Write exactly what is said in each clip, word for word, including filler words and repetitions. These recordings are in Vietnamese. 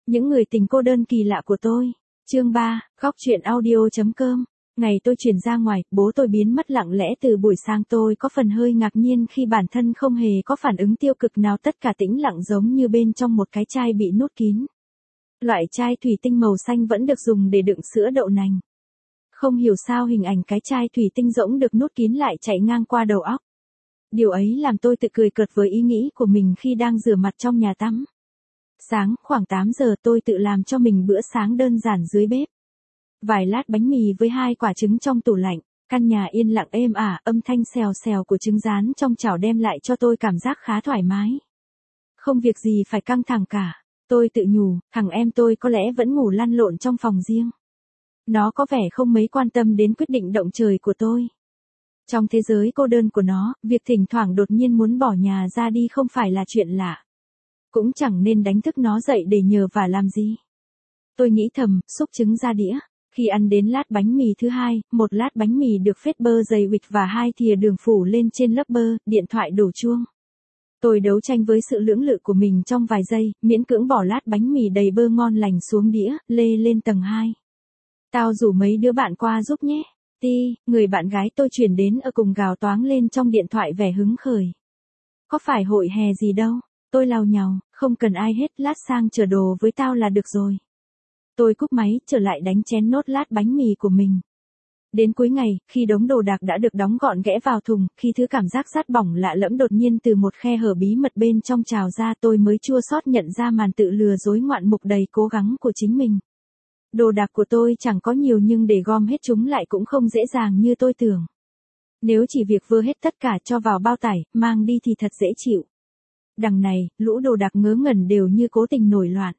Những người tình cô đơn kỳ lạ của tôi. Chương ba, góc truyện audio.com. Ngày tôi chuyển ra ngoài, bố tôi biến mất lặng lẽ từ buổi sáng, tôi có phần hơi ngạc nhiên khi bản thân không hề có phản ứng tiêu cực nào, tất cả tĩnh lặng giống như bên trong một cái chai bị nút kín. Loại chai thủy tinh màu xanh vẫn được dùng để đựng sữa đậu nành. Không hiểu sao hình ảnh cái chai thủy tinh rỗng được nút kín lại chạy ngang qua đầu óc. Điều ấy làm tôi tự cười cợt với ý nghĩ của mình khi đang rửa mặt trong nhà tắm. Sáng, khoảng tám giờ tôi tự làm cho mình bữa sáng đơn giản dưới bếp. Vài lát bánh mì với hai quả trứng trong tủ lạnh, căn nhà yên lặng êm ả, âm thanh xèo xèo của trứng rán trong chảo đem lại cho tôi cảm giác khá thoải mái. Không việc gì phải căng thẳng cả, tôi tự nhủ, thằng em tôi có lẽ vẫn ngủ lăn lộn trong phòng riêng. Nó có vẻ không mấy quan tâm đến quyết định động trời của tôi. Trong thế giới cô đơn của nó, việc thỉnh thoảng đột nhiên muốn bỏ nhà ra đi không phải là chuyện lạ. Cũng chẳng nên đánh thức nó dậy để nhờ vả làm gì. Tôi nghĩ thầm, xúc trứng ra đĩa. Khi ăn đến lát bánh mì thứ hai, một lát bánh mì được phết bơ dày huỵch và hai thìa đường phủ lên trên lớp bơ, điện thoại đổ chuông. Tôi đấu tranh với sự lưỡng lự của mình trong vài giây, miễn cưỡng bỏ lát bánh mì đầy bơ ngon lành xuống đĩa, lê lên tầng hai. Tao rủ mấy đứa bạn qua giúp nhé. Ti, người bạn gái tôi chuyển đến ở cùng gào toáng lên trong điện thoại vẻ hứng khởi. Có phải hội hè gì đâu, tôi lào nhào, không cần ai hết, lát sang chở đồ với tao là được rồi. Tôi cúp máy, trở lại đánh chén nốt lát bánh mì của mình. Đến cuối ngày, khi đống đồ đạc đã được đóng gọn ghẽ vào thùng, khi thứ cảm giác rát bỏng lạ lẫm đột nhiên từ một khe hở bí mật bên trong trào ra, tôi mới chua xót nhận ra màn tự lừa dối ngoạn mục đầy cố gắng của chính mình. Đồ đạc của tôi chẳng có nhiều nhưng để gom hết chúng lại cũng không dễ dàng như tôi tưởng. Nếu chỉ việc vơ hết tất cả cho vào bao tải, mang đi thì thật dễ chịu. Đằng này, lũ đồ đạc ngớ ngẩn đều như cố tình nổi loạn.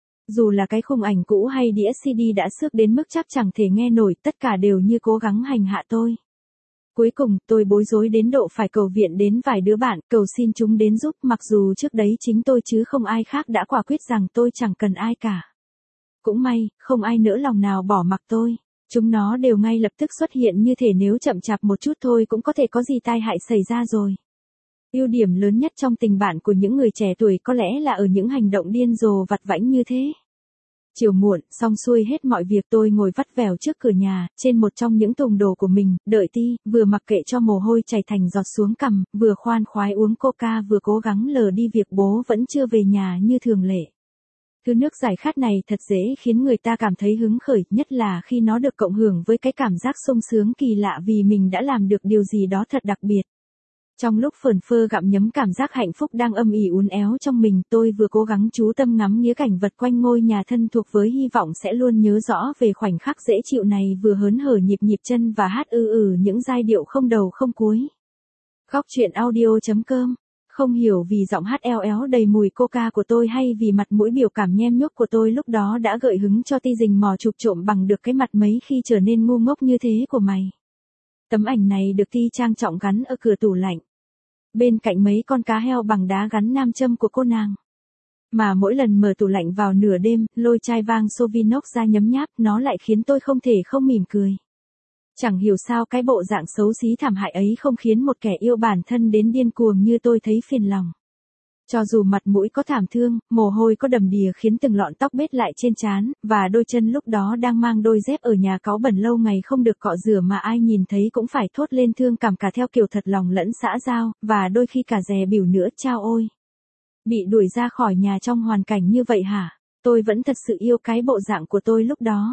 Dù là cái khung ảnh cũ hay đĩa xê đê đã xước đến mức chắc chẳng thể nghe nổi, tất cả đều như cố gắng hành hạ tôi. Cuối cùng, tôi bối rối đến độ phải cầu viện đến vài đứa bạn, cầu xin chúng đến giúp, mặc dù trước đấy chính tôi chứ không ai khác đã quả quyết rằng tôi chẳng cần ai cả. Cũng may, không ai nỡ lòng nào bỏ mặc tôi. Chúng nó đều ngay lập tức xuất hiện như thể nếu chậm chạp một chút thôi cũng có thể có gì tai hại xảy ra rồi. Ưu điểm lớn nhất trong tình bạn của những người trẻ tuổi có lẽ là ở những hành động điên rồ vặt vãnh như thế. Chiều muộn, xong xuôi hết mọi việc, tôi ngồi vắt vẻo trước cửa nhà, trên một trong những thùng đồ của mình, đợi Ti, vừa mặc kệ cho mồ hôi chảy thành giọt xuống cằm, vừa khoan khoái uống coca, vừa cố gắng lờ đi việc bố vẫn chưa về nhà như thường lệ. Thứ nước giải khát này thật dễ khiến người ta cảm thấy hứng khởi, nhất là khi nó được cộng hưởng với cái cảm giác sung sướng kỳ lạ vì mình đã làm được điều gì đó thật đặc biệt. Trong lúc phởn phơ gặm nhấm cảm giác hạnh phúc đang âm ỉ uốn éo trong mình, tôi vừa cố gắng chú tâm ngắm nghía cảnh vật quanh ngôi nhà thân thuộc với hy vọng sẽ luôn nhớ rõ về khoảnh khắc dễ chịu này, vừa hớn hở nhịp nhịp chân và hát ư ử những giai điệu không đầu không cuối. Góc truyện audio.com. Không hiểu vì giọng hát eo éo đầy mùi coca của tôi hay vì mặt mũi biểu cảm nhem nhuốc của tôi lúc đó đã gợi hứng cho Ti rình mò chụp trộm bằng được cái mặt mấy khi trở nên ngu ngốc như thế của mày. Tấm ảnh này được Ti trang trọng gắn ở cửa tủ lạnh. Bên cạnh mấy con cá heo bằng đá gắn nam châm của cô nàng. Mà mỗi lần mở tủ lạnh vào nửa đêm, lôi chai vang Sauvignon ra nhấm nháp, nó lại khiến tôi không thể không mỉm cười. Chẳng hiểu sao cái bộ dạng xấu xí thảm hại ấy không khiến một kẻ yêu bản thân đến điên cuồng như tôi thấy phiền lòng. Cho dù mặt mũi có thảm thương, mồ hôi có đầm đìa khiến từng lọn tóc bết lại trên trán, và đôi chân lúc đó đang mang đôi dép ở nhà cáu bẩn lâu ngày không được cọ rửa mà ai nhìn thấy cũng phải thốt lên thương cảm cả theo kiểu thật lòng lẫn xã giao, và đôi khi cả dè bỉu nữa, chao ôi. Bị đuổi ra khỏi nhà trong hoàn cảnh như vậy hả? Tôi vẫn thật sự yêu cái bộ dạng của tôi lúc đó.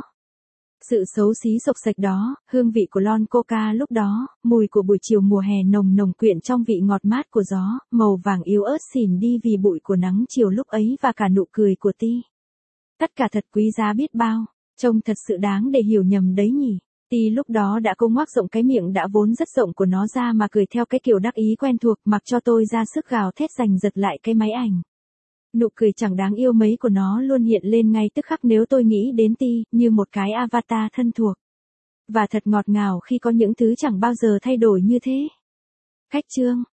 Sự xấu xí sộc sạch đó, hương vị của lon coca lúc đó, mùi của buổi chiều mùa hè nồng nồng quyện trong vị ngọt mát của gió, màu vàng yếu ớt xỉn đi vì bụi của nắng chiều lúc ấy và cả nụ cười của Ti. Tất cả thật quý giá biết bao, trông thật sự đáng để hiểu nhầm đấy nhỉ. Ti lúc đó đã cố ngoác rộng cái miệng đã vốn rất rộng của nó ra mà cười theo cái kiểu đắc ý quen thuộc, mặc cho tôi ra sức gào thét giành giật lại cái máy ảnh. Nụ cười chẳng đáng yêu mấy của nó luôn hiện lên ngay tức khắc nếu tôi nghĩ đến Ti, như một cái avatar thân thuộc. Và thật ngọt ngào khi có những thứ chẳng bao giờ thay đổi như thế. Khách chương.